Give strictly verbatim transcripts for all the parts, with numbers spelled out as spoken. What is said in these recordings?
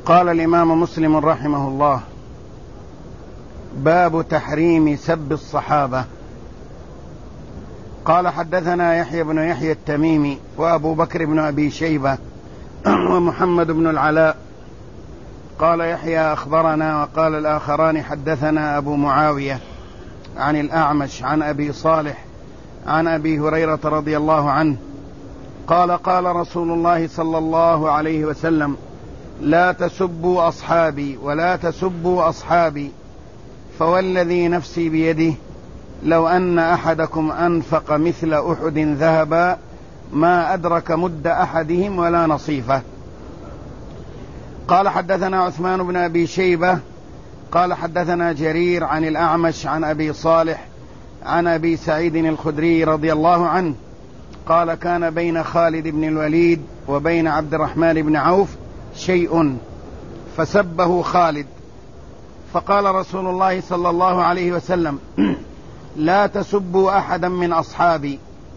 قال الإمام مسلم رحمه الله: باب تحريم سب الصحابة. قال: حدثنا يحيى بن يحيى التميمي وأبو بكر بن أبي شيبة ومحمد بن العلاء. قال يحيى: أخبرنا. وقال الآخران: حدثنا أبو معاوية عن الأعمش عن أبي صالح عن أبي هريرة رضي الله عنه قال: قال رسول الله صلى الله عليه وسلم: لا تسبوا أصحابي ولا تسبوا أصحابي، فوالذي نفسي بيده لو أن أحدكم أنفق مثل أحد ذهبا ما أدرك مد أحدهم ولا نصيفه. قال: حدثنا عثمان بن أبي شيبة قال: حدثنا جرير عن الأعمش عن أبي صالح عن أبي سعيد الخدري رضي الله عنه قال: كان بين خالد بن الوليد وبين عبد الرحمن بن عوف شيء فسبه خالد، فقال رسول الله صلى الله عليه وسلم: لا تسبوا أحدا من أصحابي،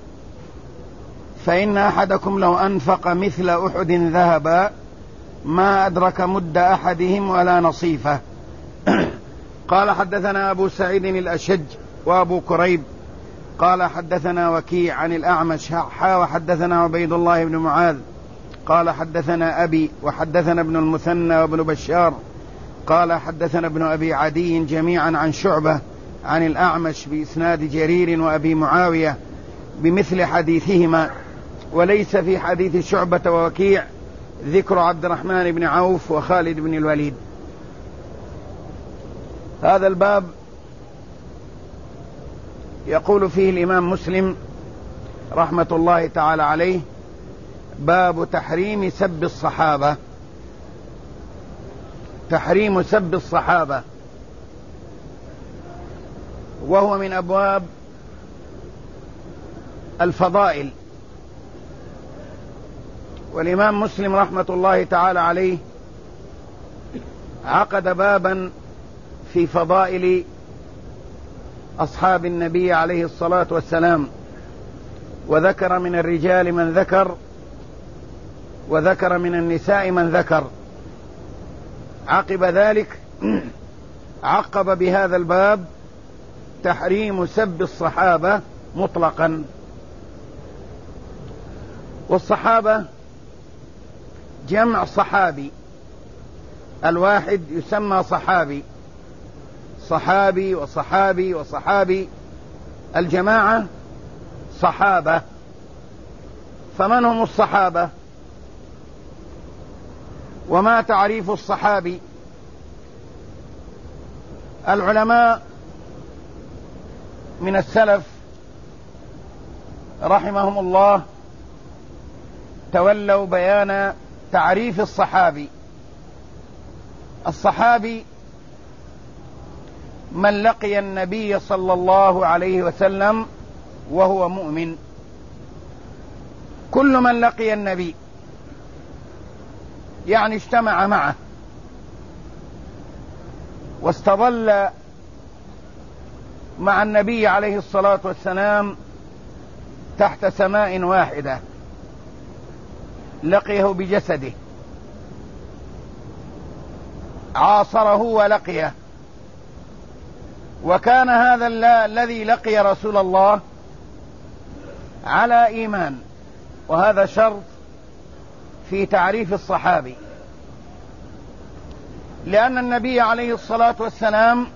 فإن أحدكم لو أنفق مثل أحد ذهبا ما أدرك مد أحدهم ولا نصيفه. قال: حدثنا أبو سعيد الأشج وأبو كريب قال: حدثنا وكيع عن الأعمش حا وحدثنا عبيد الله بن معاذ قال: حدثنا أبي وحدثنا ابن المثنى وابن بشار قال: حدثنا ابن أبي عدي جميعا عن شعبة عن الأعمش بإسناد جرير وأبي معاوية بمثل حديثهما، وليس في حديث شعبة ووكيع ذكر عبد الرحمن بن عوف وخالد بن الوليد. هذا الباب يقول فيه الإمام مسلم رحمة الله تعالى عليه: باب تحريم سب الصحابة. تحريم سب الصحابة وهو من أبواب الفضائل، والإمام مسلم رحمة الله تعالى عليه عقد بابا في فضائل أصحاب النبي عليه الصلاة والسلام، وذكر من الرجال من ذكر وذكر من النساء من ذكر. عقب ذلك عقب بهذا الباب تحريم سب الصحابة مطلقا. والصحابة جمع صحابي، الواحد يسمى صحابي، صحابي وصحابي وصحابي، الجماعة صحابة. فمن هم الصحابة؟ وما تعريف الصحابي؟ العلماء من السلف رحمهم الله تولوا بيان تعريف الصحابي. الصحابي من لقي النبي صلى الله عليه وسلم وهو مؤمن. كل من لقي النبي يعني اجتمع معه واستظل مع النبي عليه الصلاة والسلام تحت سماء واحدة، لقيه بجسده، عاصره ولقيه، وكان هذا الذي لقي رسول الله على إيمان، وهذا شرط في تعريف الصحابي، لأن النبي عليه الصلاة والسلام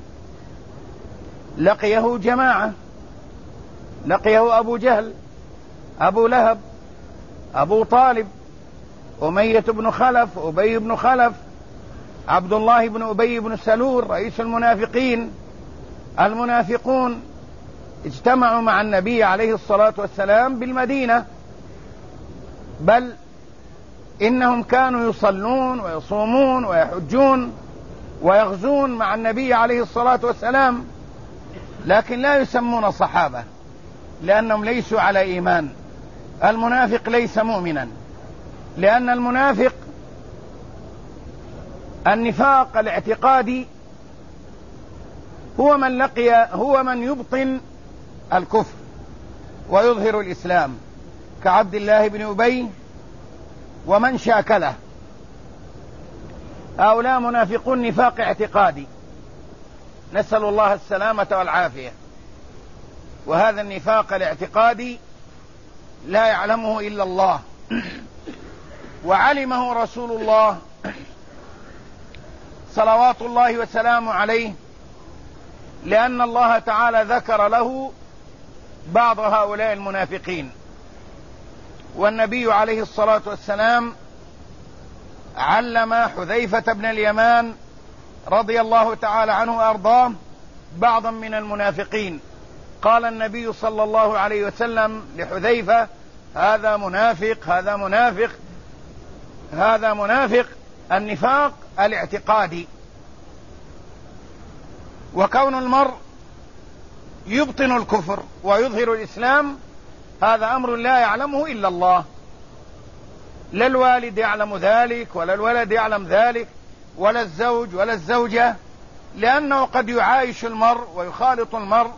لقيه جماعة، لقيه أبو جهل، أبو لهب، أبو طالب، أمية بن خلف، أبي بن خلف، عبد الله بن أبي بن سلول رئيس المنافقين. المنافقون اجتمعوا مع النبي عليه الصلاة والسلام بالمدينة، بل إنهم كانوا يصلون ويصومون ويحجون ويغزون مع النبي عليه الصلاة والسلام، لكن لا يسمون صحابة لأنهم ليسوا على إيمان. المنافق ليس مؤمنا، لأن المنافق النفاق الاعتقادي هو من لقي هو من يبطن الكفر ويظهر الإسلام، كعبد الله بن أبي ومن شاكله. هؤلاء منافقون نفاق اعتقادي، نسأل الله السلامة والعافية. وهذا النفاق الاعتقادي لا يعلمه إلا الله، وعلمه رسول الله صلوات الله وسلامه عليه، لأن الله تعالى ذكر له بعض هؤلاء المنافقين. والنبي عليه الصلاة والسلام علم حذيفة بن اليمان رضي الله تعالى عنه وأرضاه بعضا من المنافقين. قال النبي صلى الله عليه وسلم لحذيفة: هذا منافق، هذا منافق، هذا منافق. النفاق الاعتقادي. وكون المرء يبطن الكفر ويظهر الإسلام هذا أمر لا يعلمه إلا الله، لا الوالد يعلم ذلك، ولا الولد يعلم ذلك، ولا الزوج ولا الزوجة، لأنه قد يعايش المرء ويخالط المرء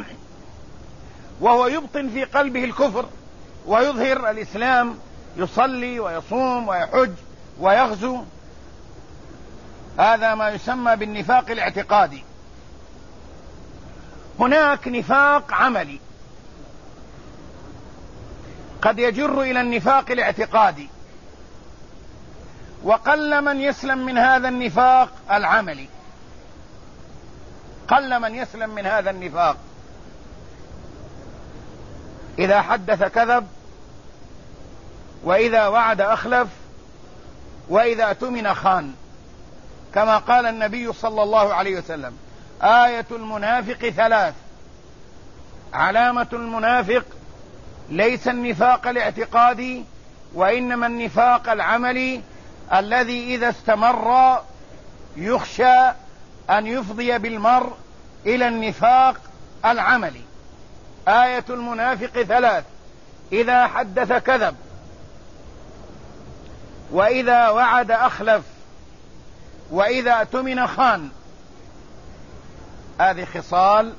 وهو يبطن في قلبه الكفر ويظهر الإسلام، يصلي ويصوم ويحج ويغزو. هذا ما يسمى بالنفاق الاعتقادي. هناك نفاق عملي قد يجر إلى النفاق الاعتقادي، وقل من يسلم من هذا النفاق العملي، قل من يسلم من هذا النفاق. إذا حدث كذب، وإذا وعد أخلف، وإذا اؤتمن خان، كما قال النبي صلى الله عليه وسلم: آية المنافق ثلاث. علامة المنافق ليس النفاق الاعتقادي، وإنما النفاق العملي الذي إذا استمر يخشى أن يفضي بالمرء إلى النفاق العملي. آية المنافق ثلاث: إذا حدث كذب، وإذا وعد أخلف، وإذا اؤتمن خان. هذه خصال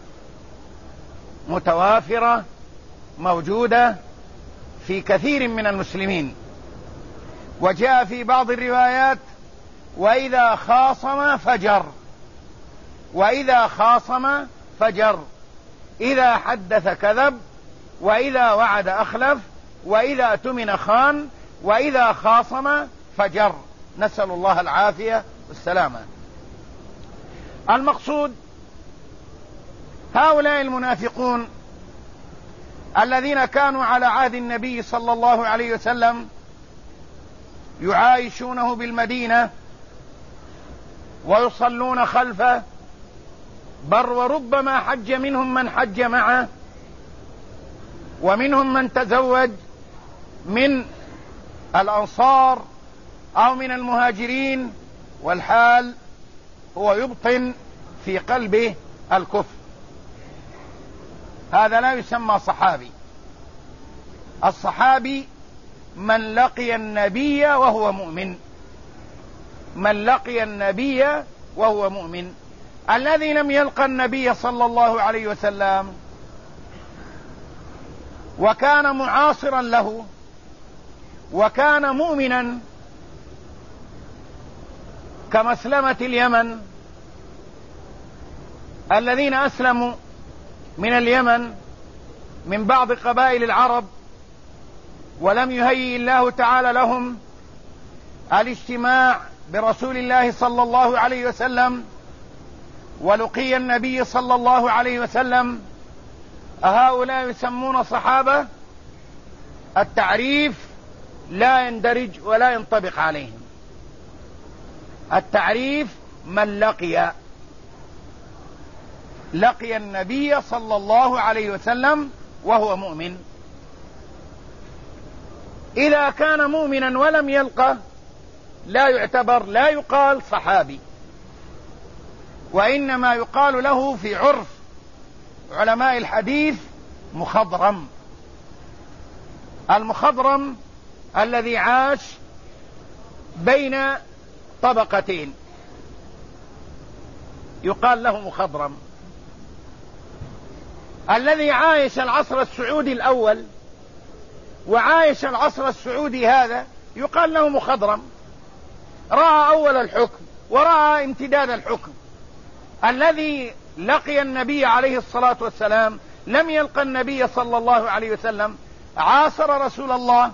متوافرة موجودة في كثير من المسلمين. وجاء في بعض الروايات: وإذا خاصم فجر، وإذا خاصم فجر. إذا حدث كذب، وإذا وعد أخلف، وإذا اؤتمن خان، وإذا خاصم فجر. نسأل الله العافية والسلامة. المقصود هؤلاء المنافقون الذين كانوا على عهد النبي صلى الله عليه وسلم يعايشونه بالمدينة ويصلون خلفه، بل وربما حج منهم من حج معه، ومنهم من تزوج من الأنصار أو من المهاجرين، والحال هو يبطن في قلبه الكفر. هذا لا يسمى صحابي. الصحابي من لقي النبي وهو مؤمن، من لقي النبي وهو مؤمن. الذي لم يلقى النبي صلى الله عليه وسلم وكان معاصرا له وكان مؤمنا كمسلمة اليمن، الذين أسلموا من اليمن من بعض قبائل العرب، ولم يهيئ الله تعالى لهم الاجتماع برسول الله صلى الله عليه وسلم ولقي النبي صلى الله عليه وسلم. أهؤلاء يسمون صحابة؟ التعريف لا يندرج ولا ينطبق عليهم. التعريف من لقي لقي النبي صلى الله عليه وسلم وهو مؤمن. إذا كان مؤمنا ولم يلقى لا يعتبر، لا يقال صحابي، وإنما يقال له في عرف علماء الحديث مخضرم. المخضرم الذي عاش بين طبقتين يقال له مخضرم. الذي عايش العصر السعودي الأول وعايش العصر السعودي هذا يقال له مخضرم. رأى أول الحكم ورأى امتداد الحكم. الذي لقي النبي عليه الصلاة والسلام لم يلقى النبي صلى الله عليه وسلم، عاصر رسول الله،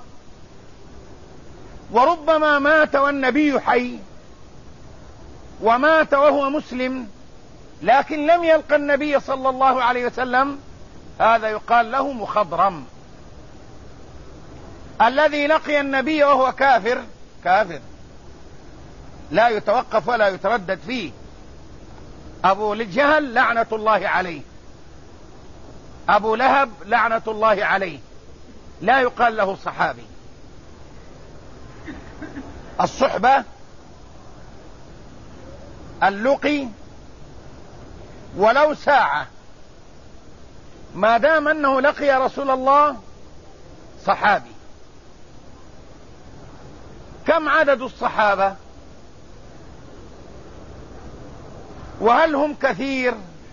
وربما مات والنبي حي، ومات وهو مسلم لكن لم يلقى النبي صلى الله عليه وسلم، هذا يقال له مخضرم. الذي لقي النبي وهو كافر كافر لا يتوقف ولا يتردد فيه. أبو الجهل لعنة الله عليه، أبو لهب لعنة الله عليه، لا يقال له صحابي. الصحبة، اللقي ولو ساعة، ما دام أنه لقي رسول الله صحابي. كم عدد الصحابة؟ وهل هم كثير؟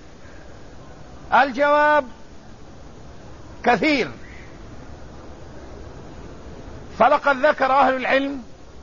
الجواب كثير. فلقد ذكر أهل العلم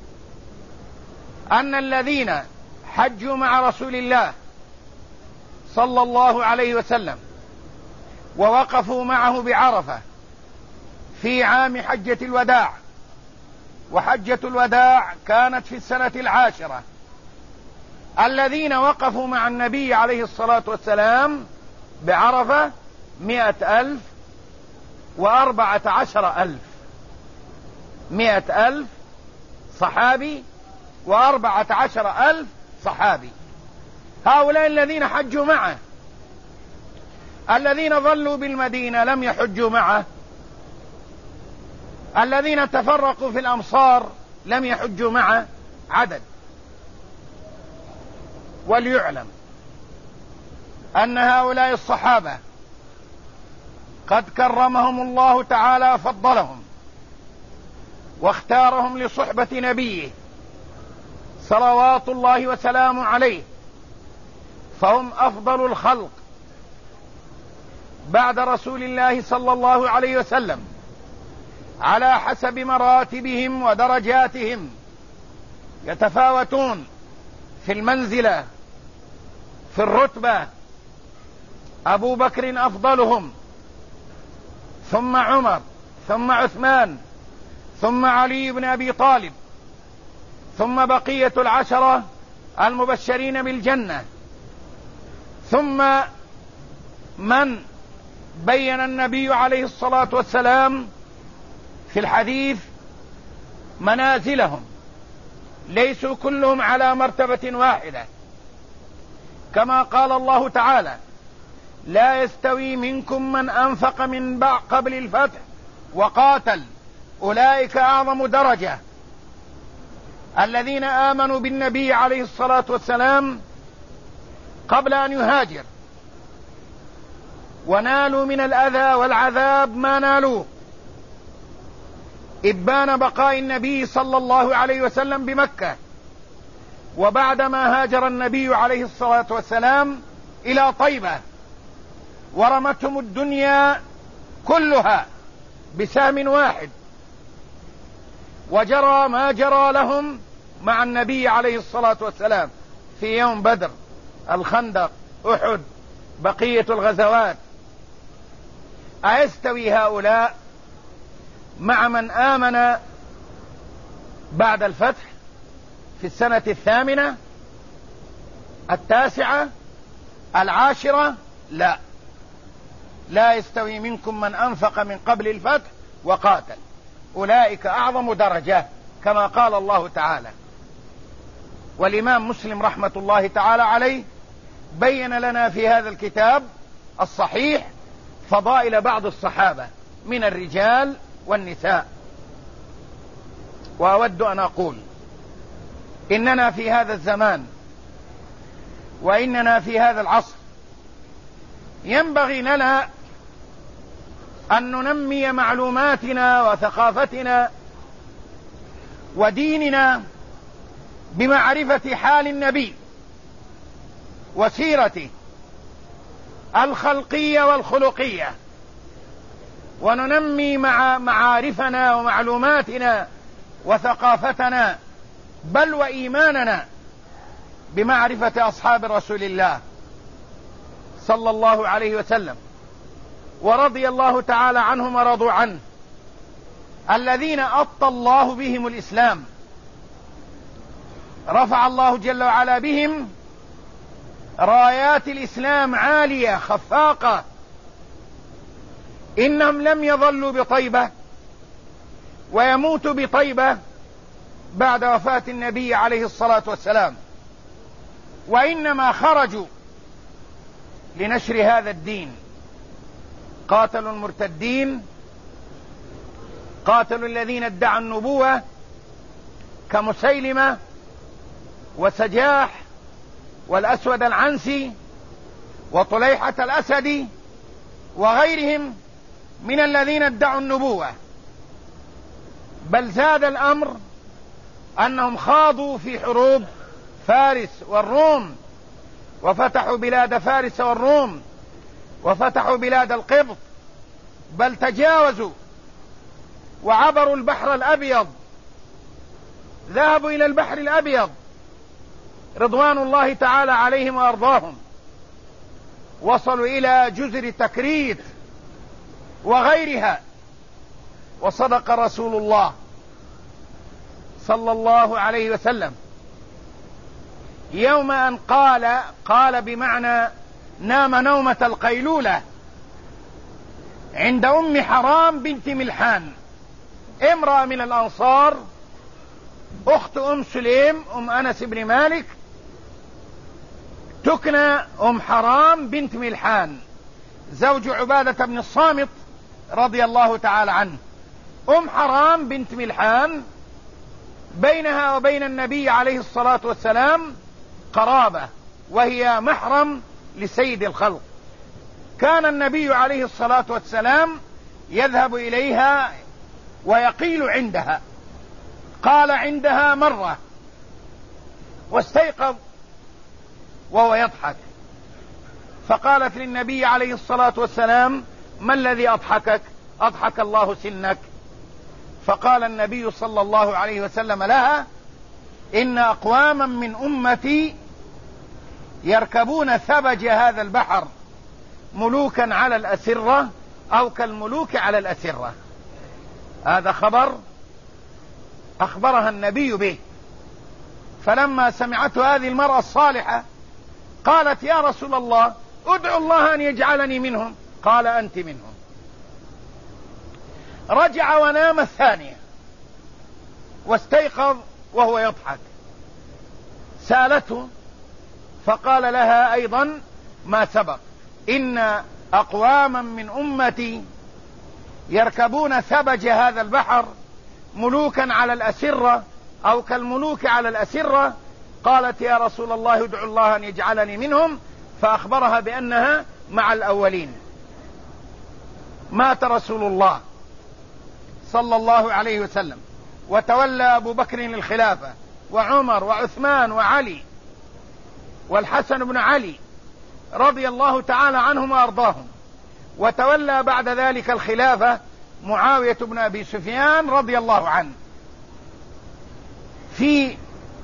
أن الذين حجوا مع رسول الله صلى الله عليه وسلم ووقفوا معه بعرفة في عام حجة الوداع، وحجة الوداع كانت في السنة العاشرة، الذين وقفوا مع النبي عليه الصلاة والسلام بعرفة مئة ألف وأربعة عشر ألف، مئة ألف صحابي وأربعة عشر ألف صحابي. هؤلاء الذين حجوا معه. الذين ظلوا بالمدينة لم يحجوا معه، الذين تفرقوا في الأمصار لم يحجوا معه، عدد. وليعلم أن هؤلاء الصحابة قد كرمهم الله تعالى، فضلهم واختارهم لصحبة نبيه صلوات الله وسلامه عليه، فهم أفضل الخلق بعد رسول الله صلى الله عليه وسلم على حسب مراتبهم ودرجاتهم، يتفاوتون في المنزلة في الرتبة. أبو بكر أفضلهم، ثم عمر، ثم عثمان، ثم علي بن أبي طالب، ثم بقية العشرة المبشرين بالجنة، ثم من بين النبي عليه الصلاة والسلام في الحديث منازلهم، ليسوا كلهم على مرتبة واحدة، كما قال الله تعالى: لا يستوي منكم من أنفق من بعد قبل الفتح وقاتل أولئك أعظم درجة. الذين آمنوا بالنبي عليه الصلاة والسلام قبل أن يهاجر ونالوا من الأذى والعذاب ما نالوه، إبان بقاء النبي صلى الله عليه وسلم بمكة، وبعدما هاجر النبي عليه الصلاة والسلام إلى طيبة ورمتهم الدنيا كلها بسهم واحد، وجرى ما جرى لهم مع النبي عليه الصلاة والسلام في يوم بدر، الخندق، أحد، بقية الغزوات. أيستوي هؤلاء مع من آمن بعد الفتح في السنة الثامنة، التاسعة، العاشرة؟ لا، لا يستوي منكم من أنفق من قبل الفتح وقاتل أولئك أعظم درجة، كما قال الله تعالى. والإمام مسلم رحمة الله تعالى عليه بين لنا في هذا الكتاب الصحيح فضائل بعض الصحابة من الرجال والنساء. وأود أن أقول إننا في هذا الزمان وإننا في هذا العصر ينبغي لنا أن ننمي معلوماتنا وثقافتنا وديننا بمعرفة حال النبي وسيرته الخلقية والخلقية، وننمي مع معارفنا ومعلوماتنا وثقافتنا بل وإيماننا بمعرفة أصحاب رسول الله صلى الله عليه وسلم، ورضي الله تعالى عنهم ورضوا عنه، الذين أبطى الله بهم الإسلام، رفع الله جل وعلا بهم رايات الإسلام عالية خفاقة. إنهم لم يظلوا بطيبة ويموتوا بطيبة بعد وفاة النبي عليه الصلاة والسلام، وإنما خرجوا لنشر هذا الدين. قاتلوا المرتدين، قاتلوا الذين ادعوا النبوة كمسيلمة وسجاح والأسود العنسي وطليحة الأسدي وغيرهم من الذين ادعوا النبوة. بل زاد الأمر أنهم خاضوا في حروب فارس والروم، وفتحوا بلاد فارس والروم، وفتحوا بلاد القبط، بل تجاوزوا وعبروا البحر الأبيض، ذهبوا إلى البحر الأبيض رضوان الله تعالى عليهم وأرضاهم، وصلوا إلى جزر تكريت وغيرها. وصدق رسول الله صلى الله عليه وسلم يوم أن قال قال بمعنى نام نومة القيلولة عند أم حرام بنت ملحان، امرأة من الأنصار، أخت أم سليم أم أنس بن مالك، تكنى أم حرام بنت ملحان، زوج عبادة بن الصامت رضي الله تعالى عنه. أم حرام بنت ملحان بينها وبين النبي عليه الصلاة والسلام قرابة، وهي محرم لسيد الخلق. كان النبي عليه الصلاة والسلام يذهب إليها ويقيل عندها. قال عندها مرة واستيقظ وهو يضحك، فقالت للنبي عليه الصلاة والسلام: ما الذي أضحكك؟ أضحك الله سنك. فقال النبي صلى الله عليه وسلم لها: إن أقواما من أمتي يركبون ثبج هذا البحر ملوكا على الأسرة أو كالملوك على الأسرة. هذا خبر أخبرها النبي به. فلما سمعته هذه المرأة الصالحة قالت: يا رسول الله، ادعو الله أن يجعلني منهم. قال: أنت منهم. رجع ونام الثانية واستيقظ وهو يضحك. سالته فقال لها أيضا ما سبق: إن أقواما من أمتي يركبون ثبج هذا البحر ملوكا على الأسرة أو كالملوك على الأسرة. قالت: يا رسول الله، ادعو الله أن يجعلني منهم. فأخبرها بأنها مع الأولين. مات رسول الله صلى الله عليه وسلم، وتولى أبو بكر الخلافة، وعمر وعثمان وعلي والحسن بن علي رضي الله تعالى عنهم وأرضاهم. وتولى بعد ذلك الخلافة معاوية بن أبي سفيان رضي الله عنه. في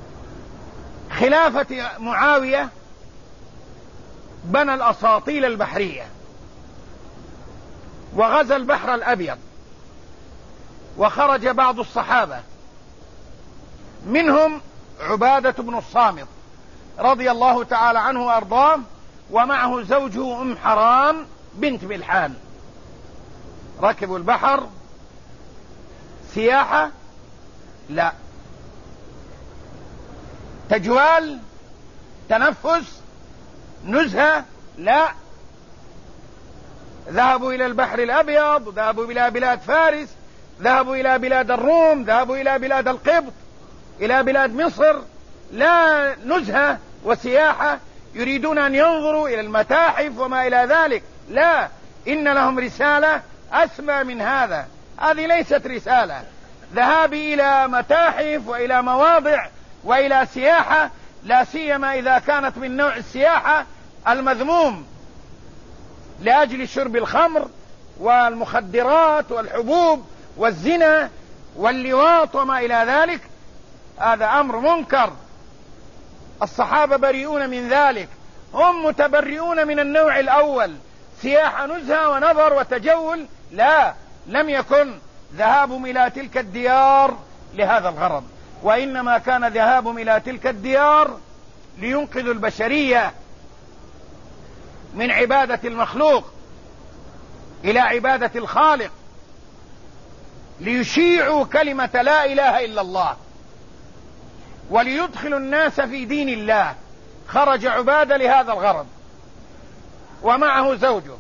خلافة معاوية بنى الأساطيل البحرية وغزا البحر الأبيض، وخرج بعض الصحابة منهم عبادة بن الصامت رضي الله تعالى عنه وأرضاه، ومعه زوجه أم حرام بنت ملحان. ركبوا البحر سياحة؟ لا. تجوال؟ تنفس؟ نزهة؟ لا. ذهبوا إلى البحر الأبيض، ذهبوا إلى بلاد فارس، ذهبوا إلى بلاد الروم، ذهبوا إلى بلاد القبط، إلى بلاد مصر. لا نزهة وسياحة يريدون أن ينظروا إلى المتاحف وما إلى ذلك. لا، إن لهم رسالة أسمى من هذا. هذه ليست رسالة. ذهابي إلى متاحف وإلى مواضع وإلى سياحة، لا سيما إذا كانت من نوع السياحة المذموم لأجل شرب الخمر والمخدرات والحبوب والزنا واللواط وما إلى ذلك، هذا أمر منكر. الصحابة بريئون من ذلك، هم متبرئون من النوع الأول، سياحة نزهة ونظر وتجول، لا، لم يكن ذهابهم إلى تلك الديار لهذا الغرض، وإنما كان ذهابهم إلى تلك الديار لينقذوا البشرية من عبادة المخلوق إلى عبادة الخالق، ليشيعوا كلمة لا إله إلا الله وليدخلوا الناس في دين الله. خرج عبادة لهذا الغرض ومعه زوجه.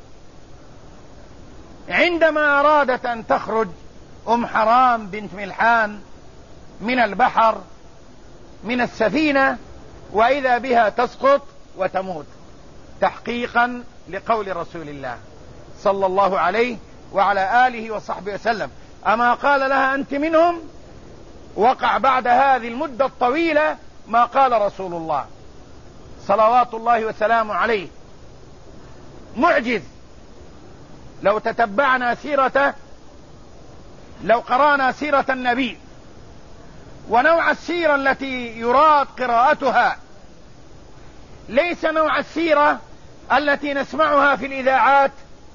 عندما أرادت أن تخرج أم حرام بنت ملحان من البحر من السفينة، وإذا بها تسقط وتموت تحقيقا لقول رسول الله صلى الله عليه وعلى آله وصحبه وسلم. أما قال لها أنت منهم؟ وقع بعد هذه المدة الطويلة ما قال رسول الله صلوات الله وسلامه عليه، معجز. لو تتبعنا سيرته، لو قرأنا سيرة النبي ونوع السيرة التي يراد قراءتها ليس نوع السيرة التي نسمعها في الإذاعات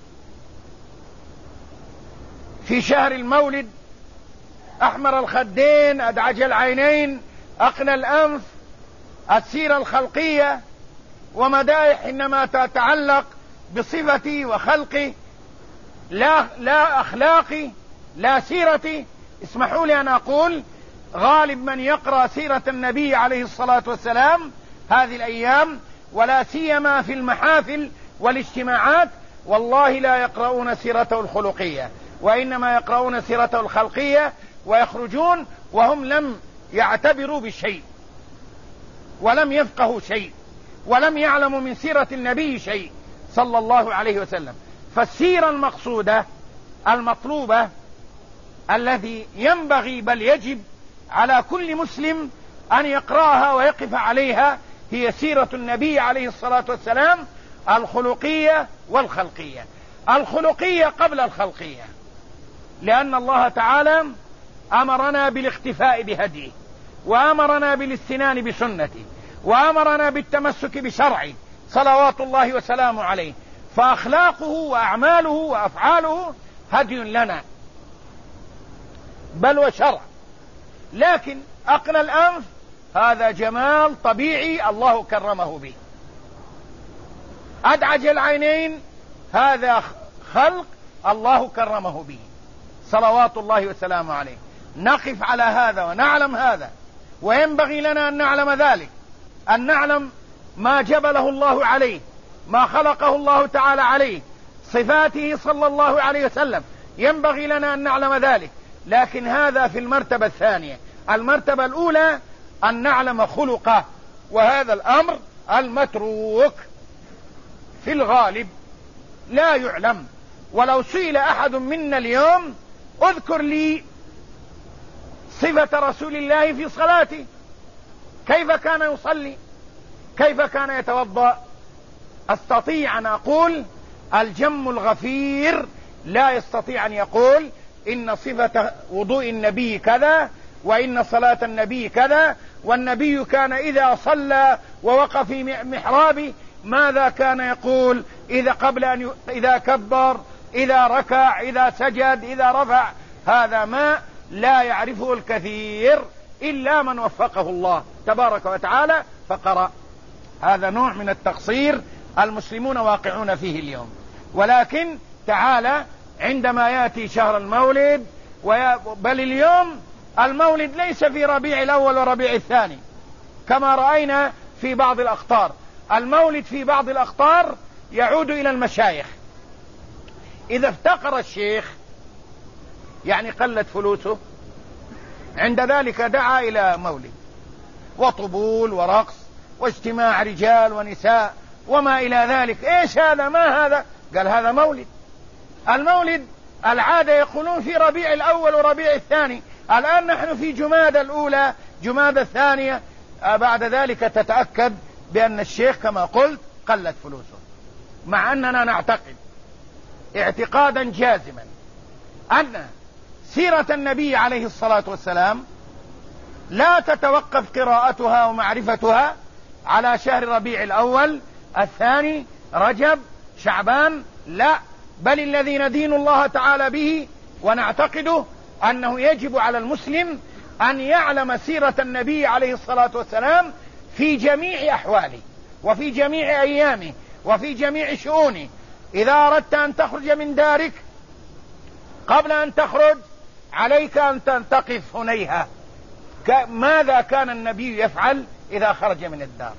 في شهر المولد: أحمر الخدين، أدعج العينين، أقنى الأنف، السيرة الخلقية ومدائح إنما تتعلق بصفتي وخلقي، لا, لا أخلاقي، لا سيرتي. اسمحوا لي أن أقول غالب من يقرأ سيرة النبي عليه الصلاة والسلام هذه الأيام ولا سيما في المحافل والاجتماعات والله لا يقرؤون سيرته الخلقية، وإنما يقرؤون سيرته الخلقية، ويخرجون وهم لم يعتبروا بشيء ولم يفقهوا شيء ولم يعلموا من سيرة النبي شيء صلى الله عليه وسلم. فالسيرة المقصودة المطلوبة الذي ينبغي بل يجب على كل مسلم أن يقرأها ويقف عليها هي سيرة النبي عليه الصلاة والسلام الخلقية والخلقية. الخلقية قبل الخلقية، لأن الله تعالى أمرنا بالاقتفاء بهديه، وأمرنا بالاستنان بسنته، وأمرنا بالتمسك بشرعه صلوات الله وسلامه عليه، فأخلاقه وأعماله وأفعاله هدي لنا بل وشرع. لكن أقنى الأنف هذا جمال طبيعي الله كرمه به، أدعج العينين هذا خلق الله كرمه به صلوات الله وسلامه عليه. نقف على هذا ونعلم هذا، وينبغي لنا أن نعلم ذلك، أن نعلم ما جبله الله عليه، ما خلقه الله تعالى عليه، صفاته صلى الله عليه وسلم، ينبغي لنا أن نعلم ذلك. لكن هذا في المرتبة الثانية. المرتبة الأولى أن نعلم خلقه، وهذا الأمر المتروك في الغالب لا يعلم. ولو سئل أحد منا اليوم اذكر لي صفة رسول الله في صلاته، كيف كان يصلي، كيف كان يتوضأ، أستطيع أن أقول الجم الغفير لا يستطيع أن يقول إن صفة وضوء النبي كذا، وإن صلاة النبي كذا، والنبي كان إذا صلى ووقف في محرابه ماذا كان يقول إذا قبل أن ي... إذا كبر، إذا ركع، إذا سجد، إذا رفع. هذا ما لا يعرفه الكثير إلا من وفقه الله تبارك وتعالى فقرأ. هذا نوع من التقصير المسلمون واقعون فيه اليوم. ولكن تعالى عندما يأتي شهر المولد وي... بل اليوم المولد ليس في ربيع الأول وربيع الثاني كما رأينا في بعض الأقطار. المولد في بعض الأقطار يعود إلى المشايخ. إذا افتقر الشيخ يعني قلت فلوسه، عند ذلك دعا إلى مولد وطبول ورقص واجتماع رجال ونساء وما إلى ذلك. إيش هذا؟ ما هذا؟ قال هذا مولد. المولد العادة يقولون في ربيع الأول وربيع الثاني، الآن نحن في جمادى الأولى جمادى الثانية. بعد ذلك تتأكد بأن الشيخ كما قلت قلت فلوسه، مع أننا نعتقد اعتقادا جازما أن سيرة النبي عليه الصلاة والسلام لا تتوقف قراءتها ومعرفتها على شهر ربيع الأول، الثاني، رجب، شعبان، لا، بل الذي ندين الله تعالى به ونعتقده أنه يجب على المسلم أن يعلم سيرة النبي عليه الصلاة والسلام في جميع أحواله وفي جميع أيامه وفي جميع شؤونه. إذا أردت أن تخرج من دارك قبل أن تخرج عليك أن تقف هنيها، ماذا كان النبي يفعل إذا خرج من الدار؟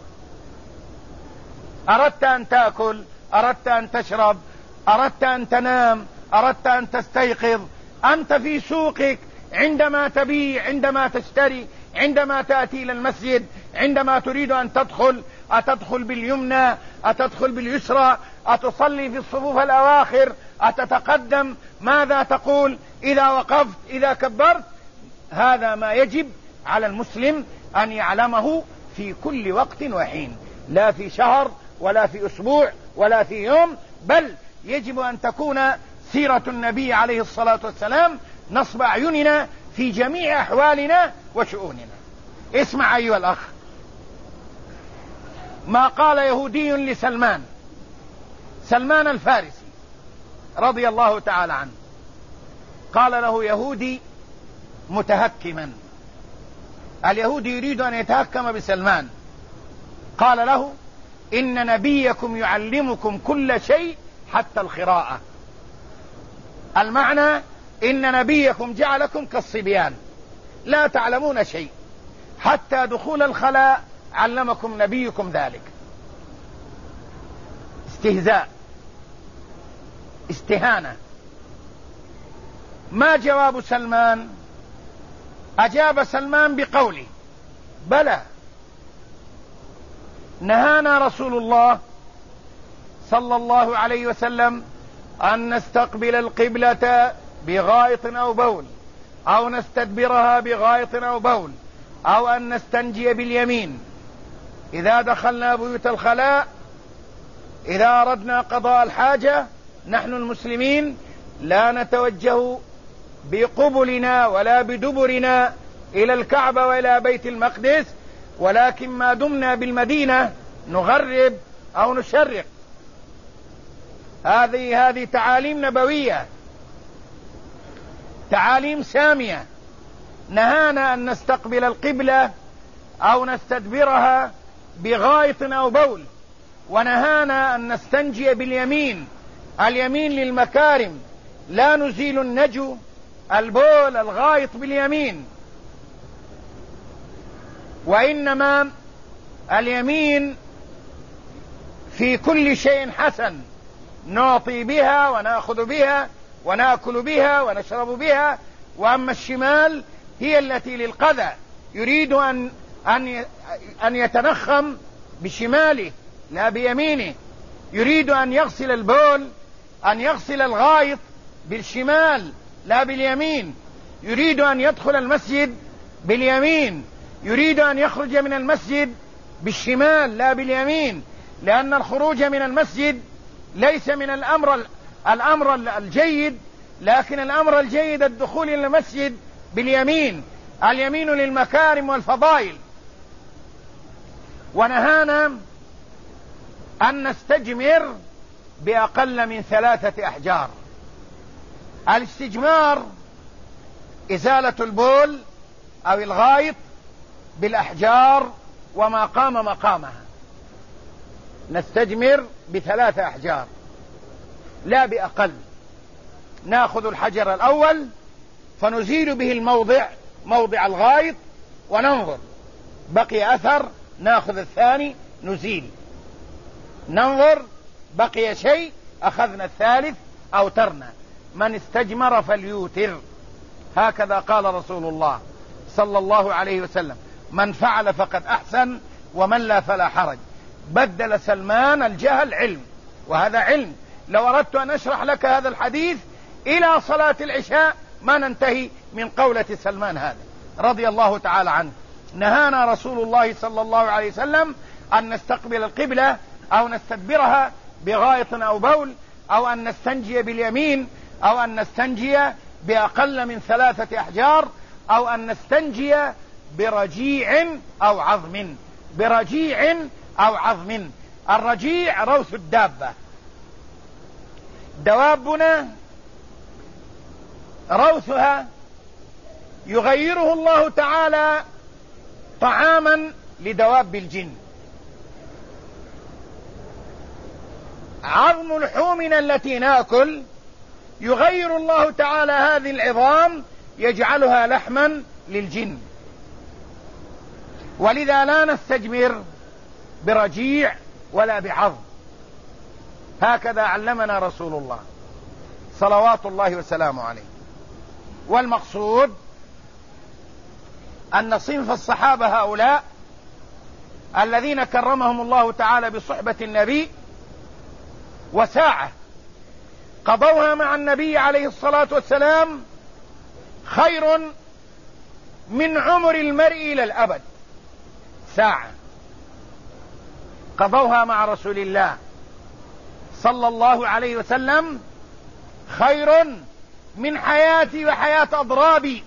أردت أن تأكل، أردت أن تشرب، أردت أن تنام، أردت أن تستيقظ، أنت في سوقك، عندما تبيع، عندما تشتري، عندما تأتي إلى المسجد، عندما تريد أن تدخل، أتدخل باليمنى، أتدخل باليسرى، أتصلي في الصفوف الأواخر، أتتقدم، ماذا تقول إذا وقفت، إذا كبرت؟ هذا ما يجب على المسلم أن يعلمه في كل وقت وحين، لا في شهر ولا في أسبوع ولا في يوم، بل يجب أن تكون سيرة النبي عليه الصلاة والسلام نصب أعيننا في جميع أحوالنا وشؤوننا. اسمع أيها الأخ ما قال يهودي لسلمان، سلمان الفارسي رضي الله تعالى عنه، قال له يهودي متهكما، اليهودي يريد أن يتهكم بسلمان، قال له إن نبيكم يعلمكم كل شيء حتى القراءة، المعنى إن نبيكم جعلكم كالصبيان لا تعلمون شيء، حتى دخول الخلاء علمكم نبيكم ذلك. استهزاء، استهانة. ما جواب سلمان؟ أجاب سلمان بقوله بلى، نهانا رسول الله صلى الله عليه وسلم أن نستقبل القبلة بغائط أو بول، أو نستدبرها بغائط أو بول، أو أن نستنجي باليمين إذا دخلنا بيوت الخلاء. إذا أردنا قضاء الحاجة نحن المسلمين لا نتوجه بقبلنا ولا بدبرنا إلى الكعبة وإلى بيت المقدس، ولكن ما دمنا بالمدينة نغرب أو نشرق. هذه هذه تعاليم نبوية، تعاليم سامية. نهانا أن نستقبل القبلة أو نستدبرها بغائط أو بول، ونهانا أن نستنجي باليمين، اليمين للمكارم، لا نزيل النجو، البول، الغائط باليمين، وإنما اليمين في كل شيء حسن، نعطي بها ونأخذ بها ونأكل بها ونشرب بها. وأما الشمال هي التي للقذى، يريد أن أن أن يتنخم بشماله لا بيمينه، يريد أن يغسل البول، أن يغسل الغائط بالشمال لا باليمين، يريد أن يدخل المسجد باليمين، يريد أن يخرج من المسجد بالشمال لا باليمين، لأن الخروج من المسجد ليس من الأمر الأمر الجيد، لكن الأمر الجيد الدخول إلى المسجد باليمين، اليمين للمكارم والفضائل. ونهانا أن نستجمر بأقل من ثلاثة أحجار. الاستجمار إزالة البول أو الغائط بالأحجار وما قام مقامها، نستجمر بثلاثة أحجار لا بأقل. نأخذ الحجر الأول فنزيل به الموضع، موضع الغائط، وننظر بقي أثر، نأخذ الثاني نزيل، ننظر بقي شيء، أخذنا الثالث أوترنا. من استجمر فليوتر، هكذا قال رسول الله صلى الله عليه وسلم، من فعل فقد أحسن ومن لا فلا حرج. بدل سلمان الجهل علم، وهذا علم. لو أردت أن أشرح لك هذا الحديث إلى صلاة العشاء ما ننتهي من قولة سلمان هذا رضي الله تعالى عنه. نهانا رسول الله صلى الله عليه وسلم أن نستقبل القبلة أو نستدبرها بغائط أو بول، أو أن نستنجي باليمين، أو أن نستنجي بأقل من ثلاثة أحجار، أو أن نستنجي برجيع أو عظم. برجيع أو عظم. الرجيع روث الدابة. دوابنا روثها يغيره الله تعالى طعاما لدواب الجن. عظم لحومنا التي ناكل يغير الله تعالى هذه العظام يجعلها لحما للجن. ولذا لا نستجمر برجيع ولا بعظم. هكذا علمنا رسول الله صلوات الله وسلامه عليه. والمقصود أن صنف الصحابة هؤلاء الذين كرمهم الله تعالى بصحبة النبي وساعة قضوها مع النبي عليه الصلاة والسلام خير من عمر المرء إلى الأبد. ساعة قضوها مع رسول الله صلى الله عليه وسلم خير من حياتي وحياة أضرابي،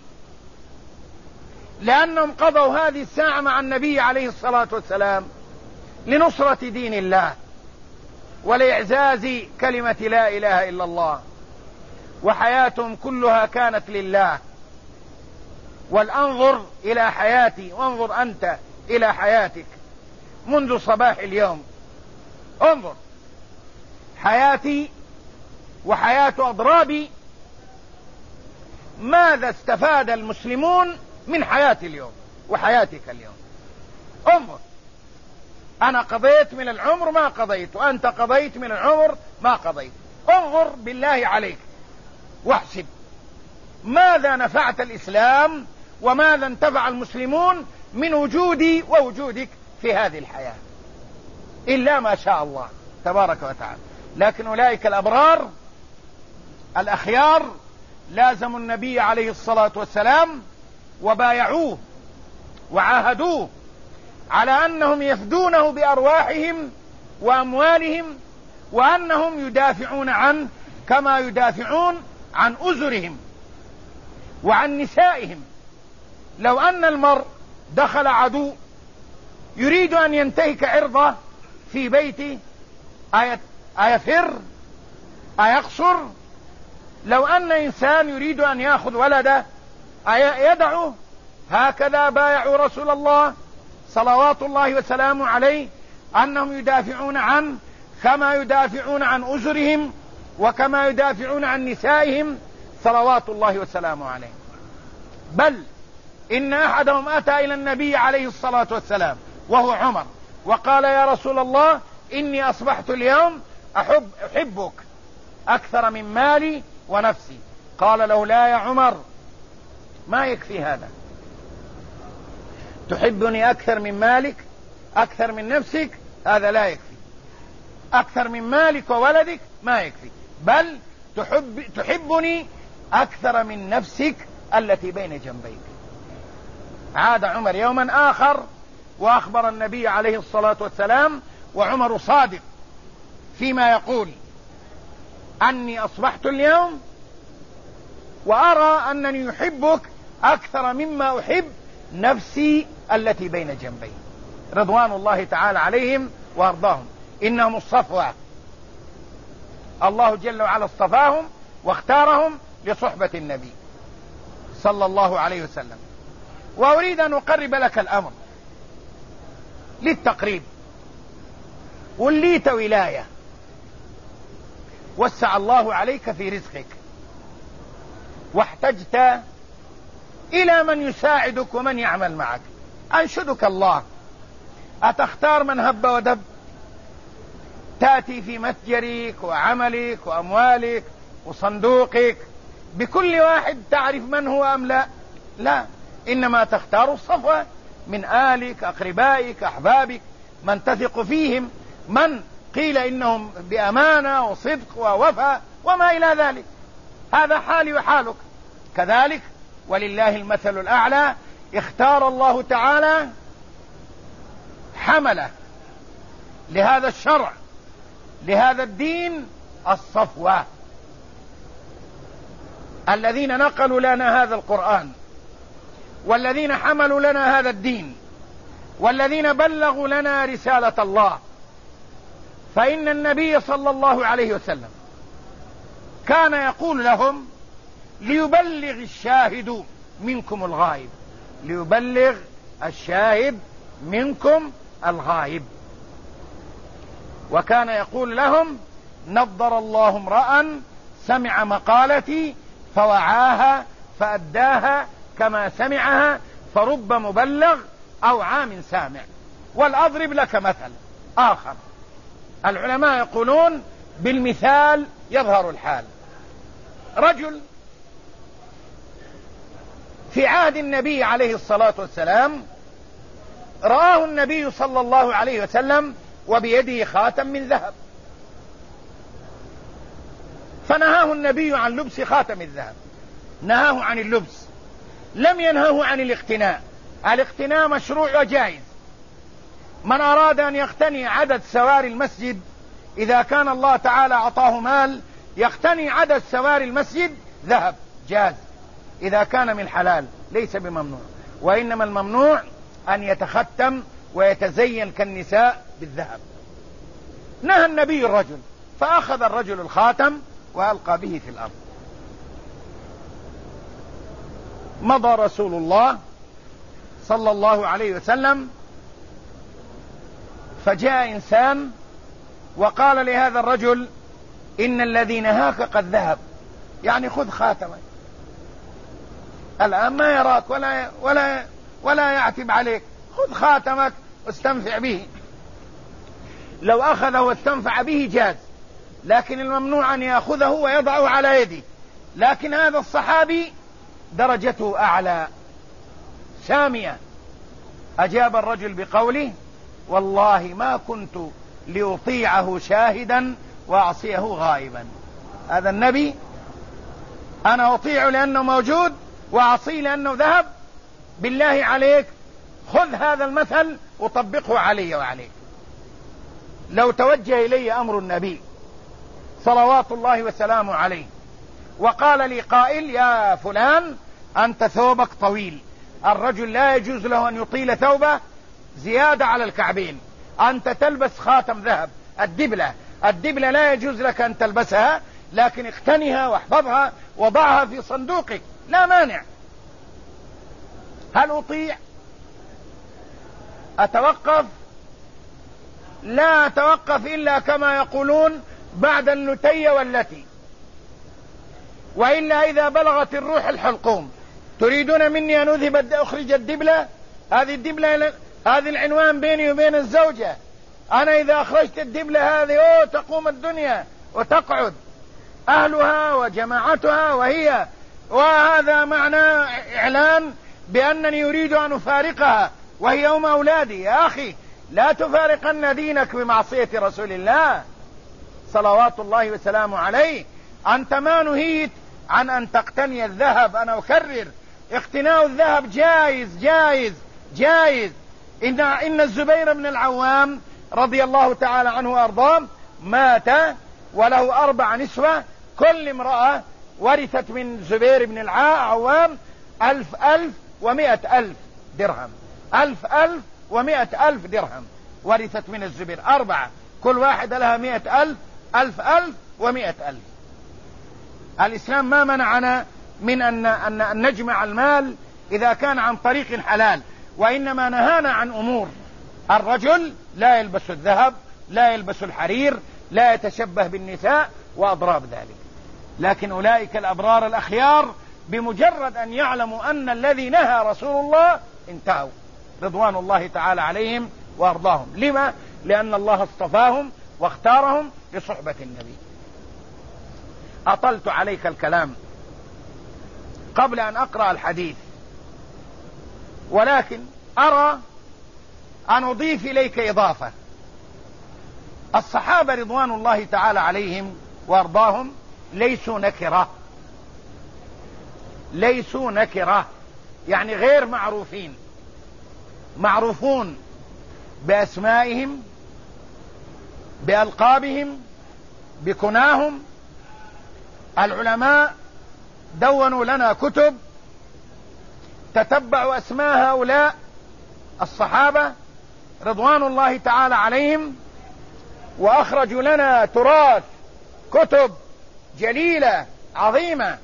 لأنهم قضوا هذه الساعة مع النبي عليه الصلاة والسلام لنصرة دين الله ولإعزاز كلمة لا إله إلا الله، وحياتهم كلها كانت لله. والأنظر إلى حياتي وانظر أنت إلى حياتك منذ صباح اليوم. انظر حياتي وحياة أضرابي، ماذا استفاد المسلمون من حياتي اليوم وحياتك اليوم؟ انظر، أنا قضيت من العمر ما قضيت، وأنت قضيت من العمر ما قضيت. انظر بالله عليك واحسب ماذا نفعت الإسلام وماذا انتفع المسلمون من وجودي ووجودك في هذه الحياة، إلا ما شاء الله تبارك وتعالى. لكن أولئك الأبرار الأخيار لازموا النبي عليه الصلاة والسلام وبايعوه وعاهدوه على أنهم يفدونه بأرواحهم وأموالهم، وأنهم يدافعون عنه كما يدافعون عن أزرهم وعن نسائهم. لو أن المرء دخل عدو يريد أن ينتهك عرضه في بيته أيفر أيقصر؟ لو أن إنسان يريد أن يأخذ ولده أيدعه؟ هكذا بايعوا رسول الله صلوات الله وسلامه عليه أنهم يدافعون عنه كما يدافعون عن أزرهم وكما يدافعون عن نسائهم صلوات الله وسلامه عليه. بل إن أحدهم أتى إلى النبي عليه الصلاة والسلام وهو عمر وقال: يا رسول الله، إني أصبحت اليوم أحب أحبك أكثر من مالي ونفسي. قال له: لا يا عمر، ما يكفي هذا. تحبني أكثر من مالك أكثر من نفسك، هذا لا يكفي. أكثر من مالك وولدك ما يكفي، بل تحب تحبني أكثر من نفسك التي بين جنبيك. عاد عمر يوما آخر وأخبر النبي عليه الصلاة والسلام، وعمر صادق فيما يقول: أني أصبحت اليوم وأرى أنني يحبك أكثر مما أحب نفسي التي بين جنبي. رضوان الله تعالى عليهم وأرضاهم. إنهم الصفوة، الله جل وعلا اصطفاهم واختارهم لصحبة النبي صلى الله عليه وسلم. وأريد أن أقرب لك الأمر للتقريب. وليت ولاية، وسع الله عليك في رزقك، واحتجت إلى من يساعدك ومن يعمل معك. أنشدك الله، أتختار من هب ودب؟ تأتي في متجرك وعملك وأموالك وصندوقك بكل واحد تعرف من هو أم لا؟ لا، إنما تختار الصفوة من آلك، أقربائك، أحبابك، من تثق فيهم، من قيل إنهم بأمانة وصدق ووفاء وما إلى ذلك. هذا حالي وحالك كذلك، ولله المثل الأعلى. اختار الله تعالى حمله لهذا الشرع، لهذا الدين، الصفوة، الذين نقلوا لنا هذا القرآن، والذين حملوا لنا هذا الدين، والذين بلغوا لنا رسالة الله. فإن النبي صلى الله عليه وسلم كان يقول لهم: ليبلغ الشاهد منكم الغائب، ليبلغ الشاهد منكم الغائب. وكان يقول لهم: نضر الله امرأ سمع مقالتي فوعاها فأداها كما سمعها، فرب مبلغ أو عام سامع. والأضرب لك مثل آخر. العلماء يقولون: بالمثال يظهر الحال. رجل في عهد النبي عليه الصلاة والسلام رآه النبي صلى الله عليه وسلم وبيده خاتم من ذهب، فنهاه النبي عن لبس خاتم الذهب، نهاه عن اللبس، لم ينهه عن الاقتناء. الاقتناء مشروع وجائز. من أراد أن يقتني عدد سواري المسجد، إذا كان الله تعالى أعطاه مال يقتني عدد سواري المسجد ذهب، جاز إذا كان من حلال، ليس بممنوع. وإنما الممنوع أن يتختم ويتزين كالنساء بالذهب. نهى النبي الرجل، فأخذ الرجل الخاتم وألقى به في الأرض. مضى رسول الله صلى الله عليه وسلم، فجاء إنسان وقال لهذا الرجل: إن الذي نهاك قد ذهب، يعني خذ خاتمك، الآن ما يراك ولا ولا ولا يعتب عليك، خذ خاتمك واستنفع به. لو أخذه واستنفع به جاز، لكن الممنوع أن يأخذه ويضعه على يده. لكن هذا الصحابي درجته أعلى سامية، أجاب الرجل بقوله: والله ما كنت لأطيعه شاهدا وأعصيه غائبا. هذا النبي أنا أطيع لأنه موجود وأعصيه لأنه ذهب؟ بالله عليك خذ هذا المثل وطبقه علي وعليك. لو توجه إلي أمر النبي صلوات الله وسلامه عليه وقال لي قائل: يا فلان أنت ثوبك طويل، الرجل لا يجوز له أن يطيل ثوبه زيادة على الكعبين، أنت تلبس خاتم ذهب، الدبلة الدبلة لا يجوز لك أن تلبسها، لكن اقتنها واحفظها وضعها في صندوقك، لا مانع. هل أطيع؟ أتوقف؟ لا أتوقف إلا كما يقولون بعد اللتي والتي، وإلا إذا بلغت الروح الحلقوم. تريدون مني أن أذهب أخرج الدبلة؟ هذه الدبلة، هذه العنوان بيني وبين الزوجة، أنا إذا أخرجت الدبلة هذه أوه تقوم الدنيا وتقعد أهلها وجماعتها وهي، وهذا معنى إعلان بأنني يريد أن أفارقها وهي أم أولادي. يا أخي لا تفارقن دينك بمعصية رسول الله صلوات الله وسلامه عليه. أنت ما نهيت عن أن تقتني الذهب. أنا أكرر: اقتناء الذهب جائز جائز جائز. إن, إن الزبير بن العوام رضي الله تعالى عنه وأرضاه مات وله أربع نسوة، كل امرأة ورثت من زبير بن العوام ألف ألف ومئة ألف درهم، ألف ألف ومئة ألف درهم ورثت من الزبير، أربعة كل واحدة لها مئة ألف، ألف ألف ومئة ألف. الإسلام ما منعنا من أن, أن, أن نجمع المال إذا كان عن طريق حلال، وإنما نهانا عن أمور. الرجل لا يلبس الذهب، لا يلبس الحرير، لا يتشبه بالنساء وأضراب ذلك. لكن أولئك الأبرار الأخيار بمجرد أن يعلموا أن الذي نهى رسول الله انتهوا رضوان الله تعالى عليهم وأرضاهم. لما؟ لأن الله اصطفاهم واختارهم لصحبة النبي. أطلت عليك الكلام قبل أن أقرأ الحديث، ولكن أرى أن أضيف إليك إضافة. الصحابة رضوان الله تعالى عليهم وأرضاهم ليسوا نكرة، ليسوا نكرة يعني غير معروفين، معروفون بأسمائهم، بألقابهم، بكناهم. العلماء دونوا لنا كتب تتبعوا أسماء هؤلاء الصحابة رضوان الله تعالى عليهم، وأخرجوا لنا تراث كتب جليلة عظيمة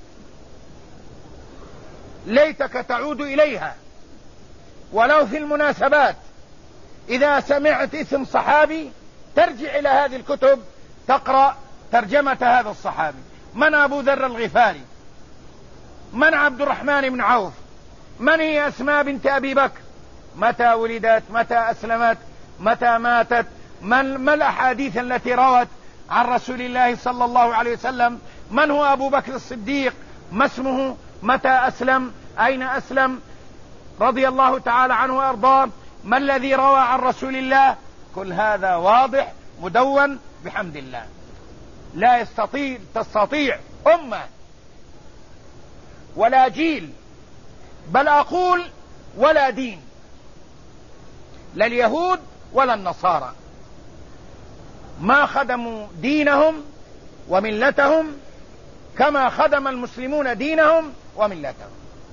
ليتك تعود إليها ولو في المناسبات. إذا سمعت اسم صحابي ترجع إلى هذه الكتب تقرأ ترجمة هذا الصحابي. من أبو ذر الغفاري؟ من عبد الرحمن بن عوف؟ من هي أسماء بنت أبي بكر؟ متى ولدت؟ متى أسلمت؟ متى ماتت؟ من ما الأحاديث التي روت عن رسول الله صلى الله عليه وسلم؟ من هو أبو بكر الصديق؟ ما اسمه؟ متى أسلم؟ أين أسلم؟ رضي الله تعالى عنه وأرضاه. ما الذي روى عن رسول الله؟ كل هذا واضح مدون بحمد الله. لا يستطيع تستطيع أمة ولا جيل، بل أقول ولا دين، لا اليهود ولا النصارى، ما خدموا دينهم وملتهم كما خدم المسلمون دينهم وملتهم.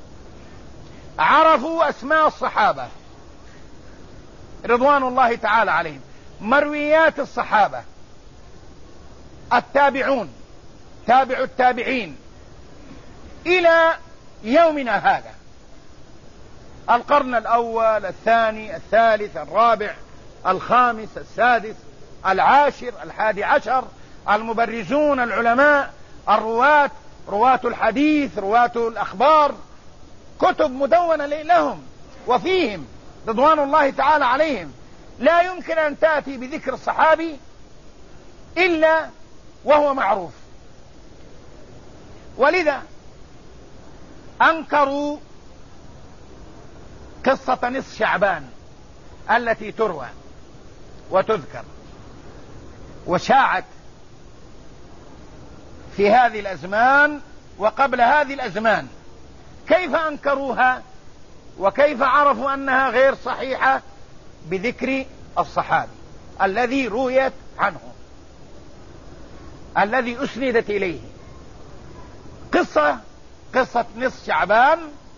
عرفوا أسماء الصحابة رضوان الله تعالى عليهم، مرويات الصحابة، التابعون، تابع التابعين إلى يومنا هذا، القرن الأول، الثاني، الثالث، الرابع، الخامس، السادس، العاشر، الحادي عشر، المبرزون، العلماء، الرواة، رواة الحديث، رواة الأخبار، كتب مدونة لهم وفيهم رضوان الله تعالى عليهم. لا يمكن أن تأتي بذكر الصحابي إلا وهو معروف. ولذا أنكروا قصة نصف شعبان التي تروى وتذكر وشاعت في هذه الأزمان وقبل هذه الأزمان. كيف أنكروها وكيف عرفوا أنها غير صحيحة؟ بذكر الصحابي الذي رويت عنه، الذي أسندت إليه. قصة قصة نصف شعبان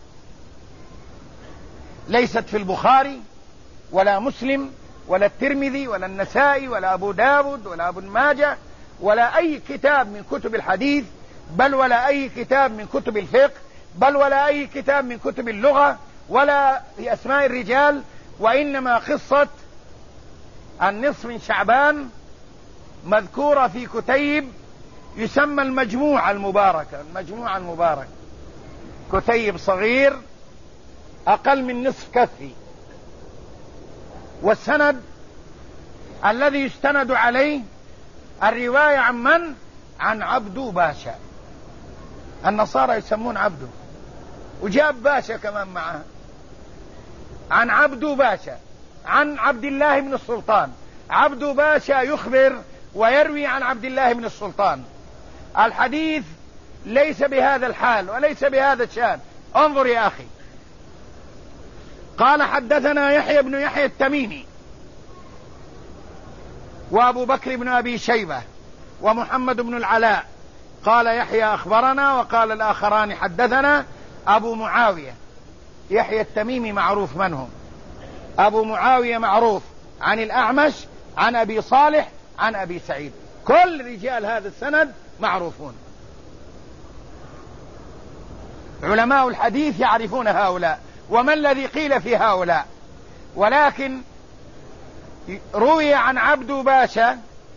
ليست في البخاري ولا مسلم ولا الترمذي ولا النسائي ولا أبو داود ولا أبو ماجه ولا أي كتاب من كتب الحديث، بل ولا أي كتاب من كتب الفقه، بل ولا أي كتاب من كتب اللغة، ولا في أسماء الرجال. وإنما قصة النصف من شعبان مذكورة في كتيب يسمى المجموعة المباركة. المجموعة المباركة كتيب صغير أقل من نصف كفي، والسند الذي يستند عليه الرواية عن من؟ عن عبدو باشا. النصارى يسمون عبدو، وجاب باشا كمان معه. عن عبدو باشا عن عبد الله بن السلطان. عبدو باشا يخبر ويروي عن عبد الله بن السلطان. الحديث ليس بهذا الحال وليس بهذا الشان. انظر يا أخي، قال حدثنا يحيى بن يحيى التميمي وأبو بكر بن أبي شيبة ومحمد بن العلاء. قال يحيى أخبرنا، وقال الآخران حدثنا أبو معاوية. يحيى التميمي معروف من هم، أبو معاوية معروف، عن الأعمش عن أبي صالح عن أبي سعيد. كل رجال هذا السند معروفون، علماء الحديث يعرفون هؤلاء وما الذي قيل في هؤلاء. ولكن روي عن عبدو باشا،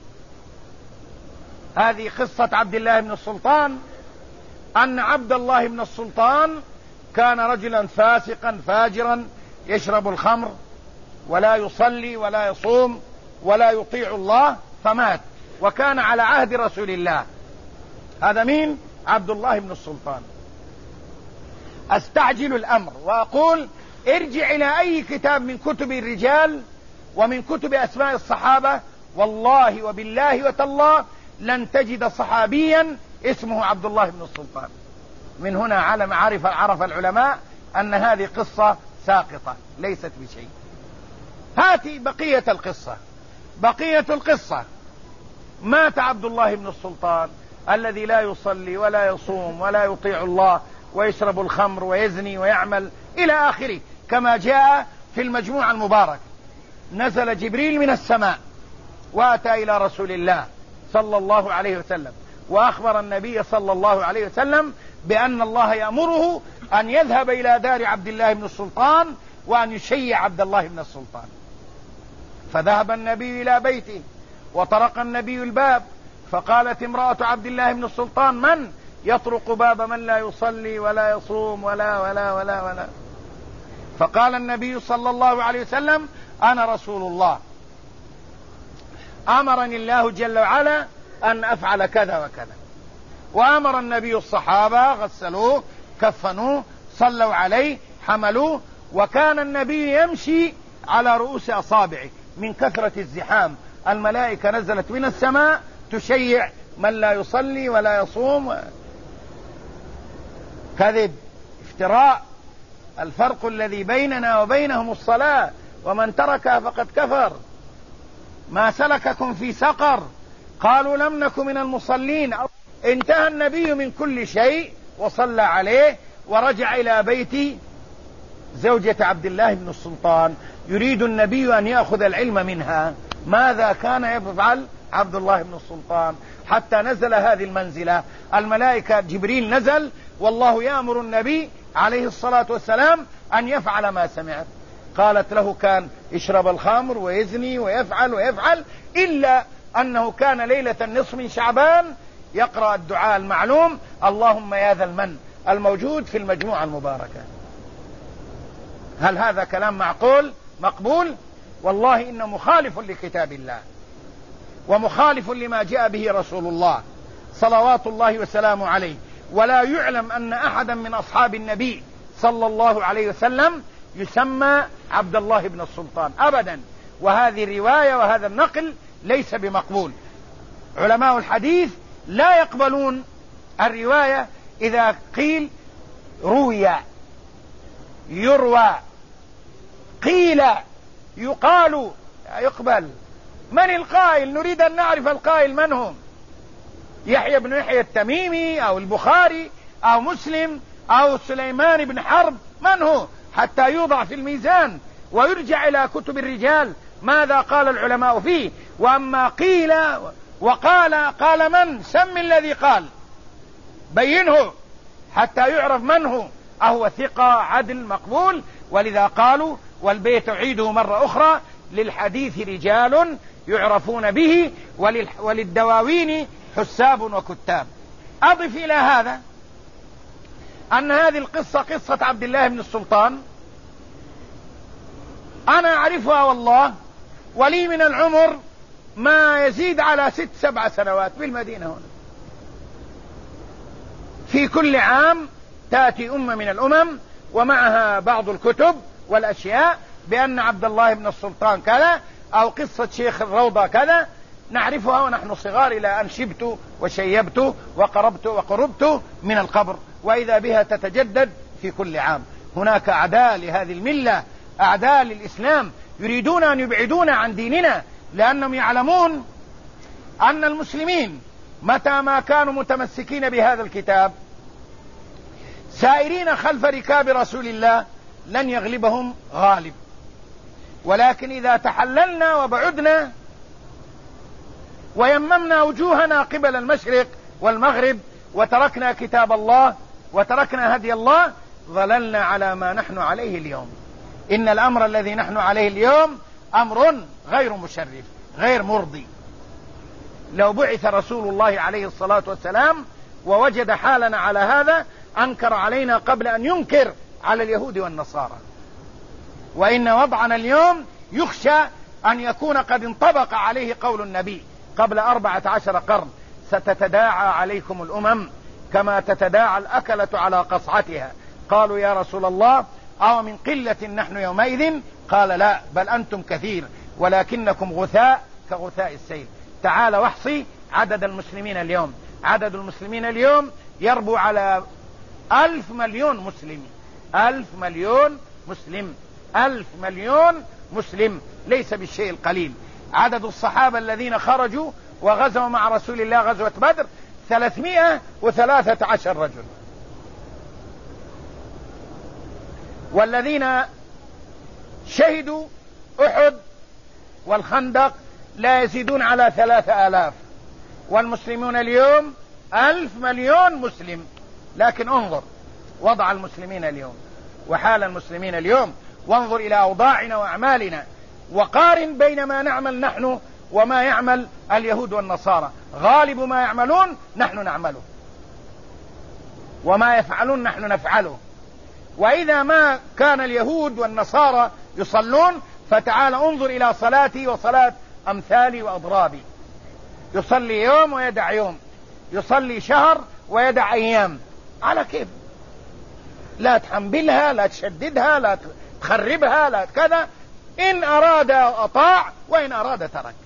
هذه قصة عبد الله بن السلطان، أن عبد الله بن السلطان كان رجلا فاسقا فاجرا يشرب الخمر ولا يصلي ولا يصوم ولا يطيع الله، فمات، وكان على عهد رسول الله. هذا مين؟ عبد الله بن السلطان. أستعجل الأمر وأقول ارجع إلى أي كتاب من كتب الرجال ومن كتب أسماء الصحابة، والله وبالله وتالله لن تجد صحابيا اسمه عبد الله بن السلطان. من هنا علم عرف عرف العلماء أن هذه قصة ساقطة ليست بشيء. هاتي بقية القصة. بقية القصة: مات عبد الله بن السلطان الذي لا يصلي ولا يصوم ولا يطيع الله ويشرب الخمر ويزني ويعمل إلى آخره كما جاء في المجموعة المباركة. نزل جبريل من السماء وأتى إلى رسول الله صلى الله عليه وسلم، وأخبر النبي صلى الله عليه وسلم بأن الله يأمره أن يذهب إلى دار عبد الله بن السلطان وأن يشيع عبد الله بن السلطان. فذهب النبي إلى بيته وطرق النبي الباب، فقالت امرأة عبد الله بن السلطان: من يطرق باب من لا يصلي ولا يصوم ولا ولا ولا ولا؟ فقال النبي صلى الله عليه وسلم: أنا رسول الله، أمرني الله جل وعلا أن أفعل كذا وكذا. وأمر النبي الصحابة، غسلوه، كفنوه، صلوا عليه، حملوه، وكان النبي يمشي على رؤوس أصابعه من كثرة الزحام. الملائكة نزلت من السماء تشيع من لا يصلي ولا يصوم. كذب، افتراء. الفرق الذي بيننا وبينهم الصلاة، ومن تركها فقد كفر. ما سلككم في سقر؟ قالوا لم نك من المصلين. انتهى النبي من كل شيء وصلى عليه ورجع إلى بيت زوجة عبد الله بن السلطان. يريد النبي أن يأخذ العلم منها. ماذا كان يفعل عبد الله بن السلطان حتى نزل هذه المنزلة؟ الملائكة جبريل نزل والله يأمر النبي عليه الصلاة والسلام أن يفعل ما سمعت. قالت له: كان يشرب الخمر ويزني ويفعل ويفعل، إلا أنه كان ليلة النصف من شعبان يقرأ الدعاء المعلوم: اللهم يا ذا المن، الموجود في المجموعة المباركة. هل هذا كلام معقول مقبول؟ والله إنه مخالف لكتاب الله ومخالف لما جاء به رسول الله صلوات الله وسلامه عليه. ولا يعلم أن أحدا من أصحاب النبي صلى الله عليه وسلم يسمى عبد الله بن السلطان أبدا. وهذه الرواية وهذا النقل ليس بمقبول. علماء الحديث لا يقبلون الرواية إذا قيل روي، يروى، قيل، يقال، لا يقبل. من القائل؟ نريد أن نعرف القائل من هم. يحيى بن يحيى التميمي أو البخاري أو مسلم أو سليمان بن حرب؟ من هو؟ حتى يوضع في الميزان ويرجع إلى كتب الرجال ماذا قال العلماء فيه. وأما قيل وقال، قال من؟ سم الذي قال، بينه حتى يعرف من هو، أهو ثقة عدل مقبول. ولذا قالوا، والبيت أعيده مرة أخرى: للحديث رجال يعرفون به وللدواوين حساب وكتاب. أضف إلى هذا أن هذه القصة قصة عبد الله بن السلطان أنا أعرفها والله، ولي من العمر ما يزيد على ست سبع سنوات بالمدينة هنا. في كل عام تأتي أمة من الأمم ومعها بعض الكتب والأشياء بأن عبد الله بن السلطان كذا، أو قصة شيخ الروضة كذا، نعرفها ونحن صغار إلى أن شبت وشيبت وقربت وقربت من القبر، وإذا بها تتجدد في كل عام. هناك أعداء لهذه الملة، أعداء للإسلام، يريدون أن يبعدونا عن ديننا، لأنهم يعلمون أن المسلمين متى ما كانوا متمسكين بهذا الكتاب سائرين خلف ركاب رسول الله لن يغلبهم غالب. ولكن إذا تحللنا وبعدنا ويممنا وجوهنا قبل المشرق والمغرب وتركنا كتاب الله وتركنا هدي الله، ظللنا على ما نحن عليه اليوم. إن الأمر الذي نحن عليه اليوم أمر غير مشرف، غير مرضي. لو بعث رسول الله عليه الصلاة والسلام ووجد حالنا على هذا أنكر علينا قبل أن ينكر على اليهود والنصارى. وإن وضعنا اليوم يخشى أن يكون قد انطبق عليه قول النبي قبل أربعة عشر قرن: ستتداعى عليكم الأمم كما تتداعى الأكلة على قصعتها. قالوا: يا رسول الله أو من قلة نحن يومئذ؟ قال: لا، بل أنتم كثير ولكنكم غثاء كغثاء السيل. تعال واحصي عدد المسلمين اليوم. عدد المسلمين اليوم يربو على ألف مليون مسلم. ألف مليون مسلم. ألف مليون مسلم ليس بالشيء القليل. عدد الصحابة الذين خرجوا وغزوا مع رسول الله غزوة بدر ثلاثمائة وثلاثة عشر رجل، والذين شهدوا أحد والخندق لا يزيدون على ثلاثة آلاف، والمسلمون اليوم ألف مليون مسلم. لكن انظر وضع المسلمين اليوم وحال المسلمين اليوم، وانظر إلى أوضاعنا وأعمالنا، وقارن بين ما نعمل نحن وما يعمل اليهود والنصارى. غالب ما يعملون نحن نعمله، وما يفعلون نحن نفعله. وإذا ما كان اليهود والنصارى يصلون، فتعال انظر إلى صلاتي وصلاة أمثالي وأضرابي. يصلي يوم ويدع يوم، يصلي شهر ويدع أيام. على كيف؟ لا تحنبلها، لا تشددها، لا تخربها، لا كذا. إن أراد أطاع وإن أراد ترك.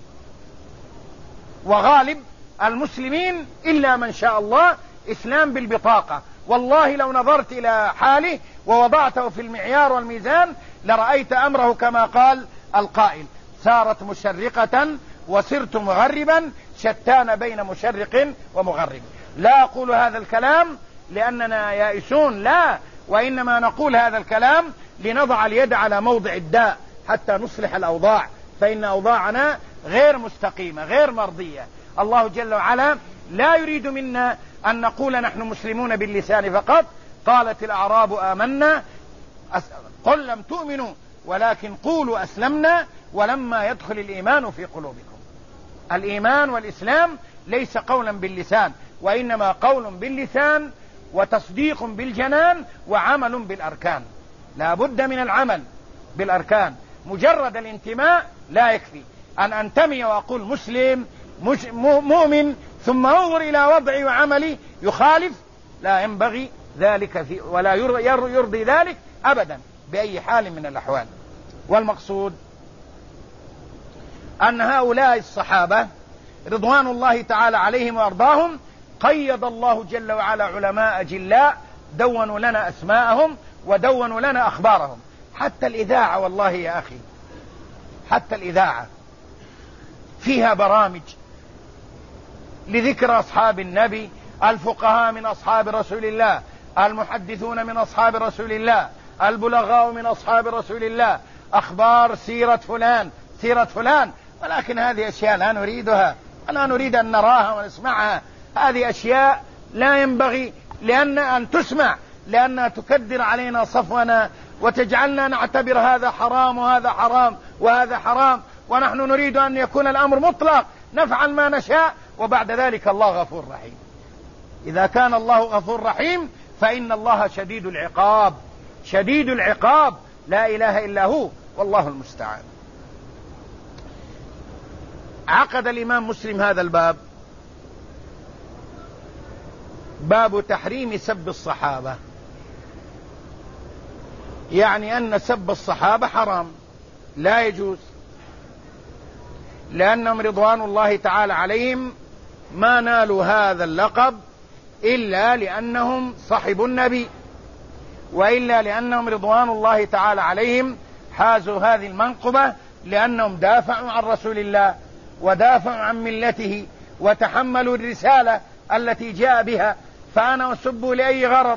وغالب المسلمين إلا من شاء الله إسلام بالبطاقة. والله لو نظرت إلى حاله ووضعته في المعيار والميزان لرأيت أمره كما قال القائل: سارت مشرقة وسرت مغربا، شتان بين مشرق ومغرب. لا أقول هذا الكلام لأننا يائسون، لا، وإنما نقول هذا الكلام لنضع اليد على موضع الداء حتى نصلح الأوضاع، فإن أوضاعنا غير مستقيمة غير مرضية. الله جل وعلا لا يريد منا أن نقول نحن مسلمون باللسان فقط. قالت الأعراب آمنا قل لم تؤمنوا ولكن قولوا أسلمنا ولما يدخل الإيمان في قلوبكم. الإيمان والإسلام ليس قولا باللسان، وإنما قول باللسان وتصديق بالجنان وعمل بالأركان. لا بد من العمل بالأركان. مجرد الانتماء لا يكفي. أن أنتمي وأقول مسلم مؤمن ثم انظر إلى وضعي وعملي يخالف، لا ينبغي ذلك في ولا يرضي ذلك أبدا بأي حال من الأحوال. والمقصود أن هؤلاء الصحابة رضوان الله تعالى عليهم وأرضاهم قيض الله جل وعلا علماء جلاء دونوا لنا أسماءهم ودونوا لنا أخبارهم. حتى الإذاعة والله يا أخي، حتى الإذاعة فيها برامج لذكر أصحاب النبي، الفقهاء من أصحاب رسول الله، المحدثون من أصحاب رسول الله، البلغاء من أصحاب رسول الله، أخبار سيرة فلان سيرة فلان. ولكن هذه أشياء لا نريدها ولا نريد أن نراها ونسمعها. هذه أشياء لا ينبغي لأن أن تسمع، لأنها تكدر علينا صفونا وتجعلنا نعتبر هذا حرام وهذا حرام وهذا حرام، ونحن نريد أن يكون الأمر مطلق نفعل ما نشاء، وبعد ذلك الله غفور رحيم. إذا كان الله غفور رحيم فإن الله شديد العقاب، شديد العقاب لا إله إلا هو، والله المستعان. عقد الإمام مسلم هذا الباب، باب تحريم سب الصحابة، يعني أن سب الصحابة حرام لا يجوز، لأنهم رضوان الله تعالى عليهم ما نالوا هذا اللقب إلا لأنهم صحبوا النبي، وإلا لأنهم رضوان الله تعالى عليهم حازوا هذه المنقبة لأنهم دافعوا عن رسول الله ودافعوا عن ملته وتحملوا الرسالة التي جاء بها. فأنا أسب لأي غرض؟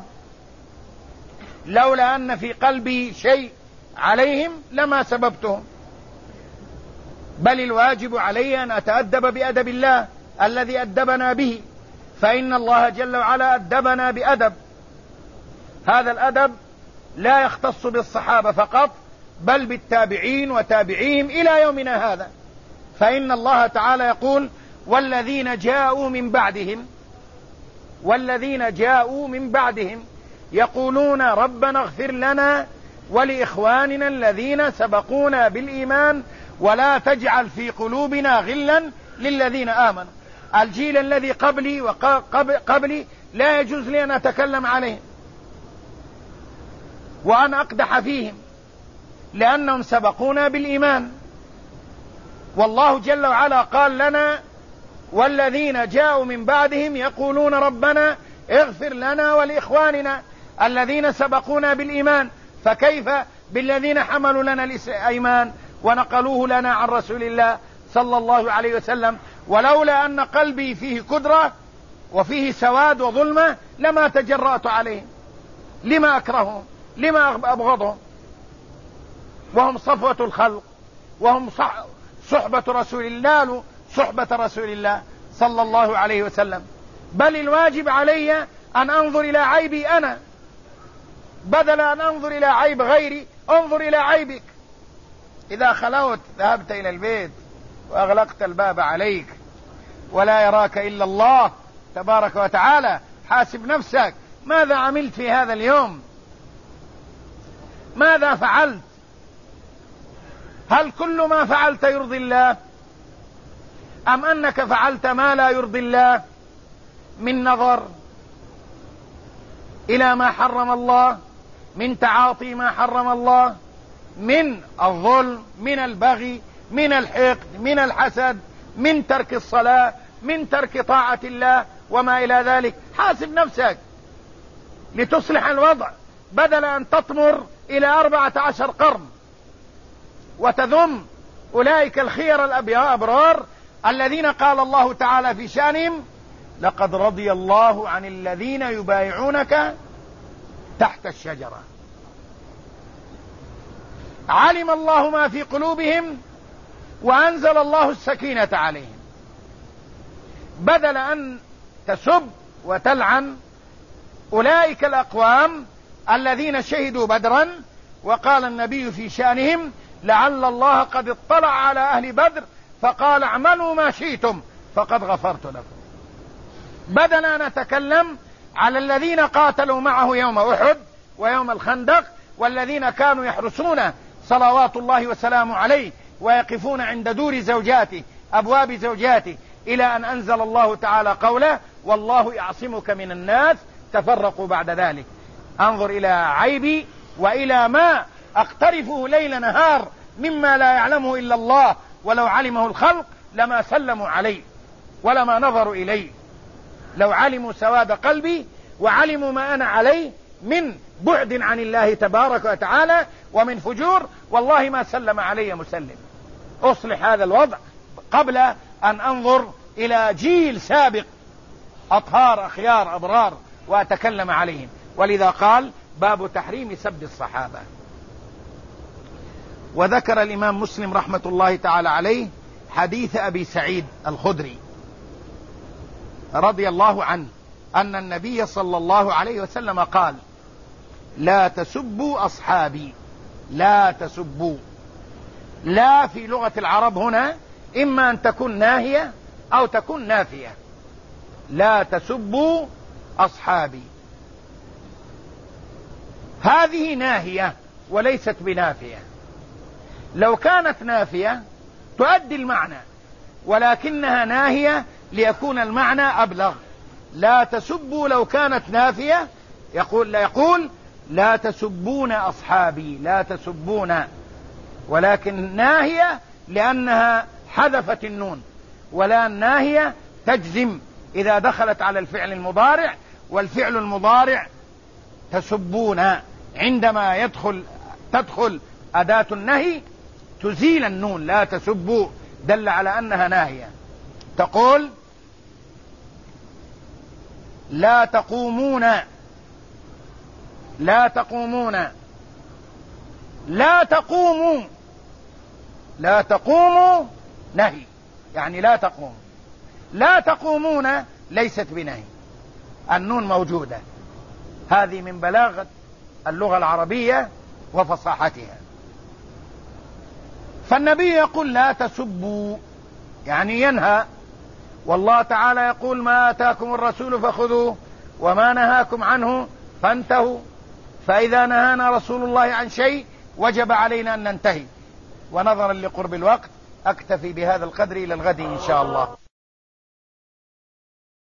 لولا أن في قلبي شيء عليهم لما سببتهم، بل الواجب علي أن أتأدب بأدب الله الذي أدبنا به، فإن الله جل وعلا أدبنا بأدب. هذا الأدب لا يختص بالصحابة فقط بل بالتابعين وتابعيهم إلى يومنا هذا. فإن الله تعالى يقول: والذين جاءوا من بعدهم والذين جاءوا من بعدهم يقولون ربنا اغفر لنا ولإخواننا الذين سبقونا بالإيمان ولا تجعل في قلوبنا غلا للذين آمنوا. الجيل الذي قبلي وقبلي لا يجوز لي أن أتكلم عليهم وأن أقدح فيهم لأنهم سبقونا بالإيمان. والله جل وعلا قال لنا: والذين جاءوا من بعدهم يقولون ربنا اغفر لنا ولإخواننا الذين سبقونا بالإيمان. فكيف بالذين حملوا لنا الإيمان ونقلوه لنا عن رسول الله صلى الله عليه وسلم؟ ولولا أن قلبي فيه كدرة وفيه سواد وظلمة لما تجرأت عليهم. لما أكرههم؟ لما أبغضهم؟ وهم صفوة الخلق، وهم صحبة رسول الله صحبة رسول الله صلى الله عليه وسلم، بل الواجب علي أن أنظر إلى عيبي أنا بدل أن أنظر إلى عيب غيري. انظر إلى عيبك. إذا خلوت ذهبت إلى البيت وأغلقت الباب عليك ولا يراك إلا الله تبارك وتعالى، حاسب نفسك، ماذا عملت في هذا اليوم؟ ماذا فعلت؟ هل كل ما فعلت يرضي الله، أم أنك فعلت ما لا يرضي الله من نظر إلى ما حرم الله، من تعاطي ما حرم الله، من الظلم، من البغي، من الحقد، من الحسد، من ترك الصلاة، من ترك طاعة الله وما إلى ذلك. حاسب نفسك لتصلح الوضع، بدل أن تطمر إلى أربعة عشر قرن وتذم أولئك الخير الأبرار الذين قال الله تعالى في شأنهم: لقد رضي الله عن الذين يبايعونك تحت الشجرة. علم الله ما في قلوبهم وأنزل الله السكينة عليهم. بدل أن تسب وتلعن أولئك الأقوام الذين شهدوا بدرا، وقال النبي في شأنهم: لعل الله قد اطلع على أهل بدر فقال اعملوا ما شئتم فقد غفرت لكم. بدل أن نتكلم على الذين قاتلوا معه يوم أحد ويوم الخندق، والذين كانوا يحرسون صلوات الله وسلامه عليه ويقفون عند دور زوجاته أبواب زوجاته، إلى أن أنزل الله تعالى قوله: والله يعصمك من الناس، تفرقوا بعد ذلك. أنظر إلى عيبي وإلى ما أقترفه ليل نهار مما لا يعلمه إلا الله، ولو علمه الخلق لما سلموا عليه ولما نظروا إليه. لو علموا سواد قلبي وعلموا ما أنا عليه من بعد عن الله تبارك وتعالى ومن فجور، والله ما سلم علي مسلم. أصلح هذا الوضع قبل أن أنظر إلى جيل سابق أطهار أخيار أبرار وأتكلم عليهم. ولذا قال: باب تحريم سب الصحابة. وذكر الإمام مسلم رحمة الله تعالى عليه حديث أبي سعيد الخدري رضي الله عنه أن النبي صلى الله عليه وسلم قال: لا تسبوا أصحابي. لا تسبوا، لا في لغة العرب هنا إما أن تكون ناهية أو تكون نافية. لا تسبوا أصحابي، هذه ناهية وليست بنافية. لو كانت نافية تؤدي المعنى، ولكنها ناهية ليكون المعنى أبلغ. لا تسبوا لو كانت نافية يقول لا يقول لا تسبون أصحابي، لا تسبون، ولكن ناهية لأنها حذفت النون، ولا الناهية تجزم إذا دخلت على الفعل المضارع، والفعل المضارع تسبون عندما يدخل تدخل أداة النهي تزيل النون. لا تسبوا دل على أنها ناهية. تقول: لا تقومون، لا تقومون، لا تقوموا. لا تقوموا نهي، يعني لا تقوم. لا تقومون ليست بنهي، النون موجودة. هذه من بلاغة اللغة العربية وفصاحتها. فالنبي يقول: لا تسبوا، يعني ينهى. والله تعالى يقول: ما آتاكم الرسول فخذوه وما نهاكم عنه فانتهوا. فإذا نهانا رسول الله عن شيء وجب علينا أن ننتهي. ونظرا لقرب الوقت أكتفي بهذا القدر إلى الغد إن شاء الله.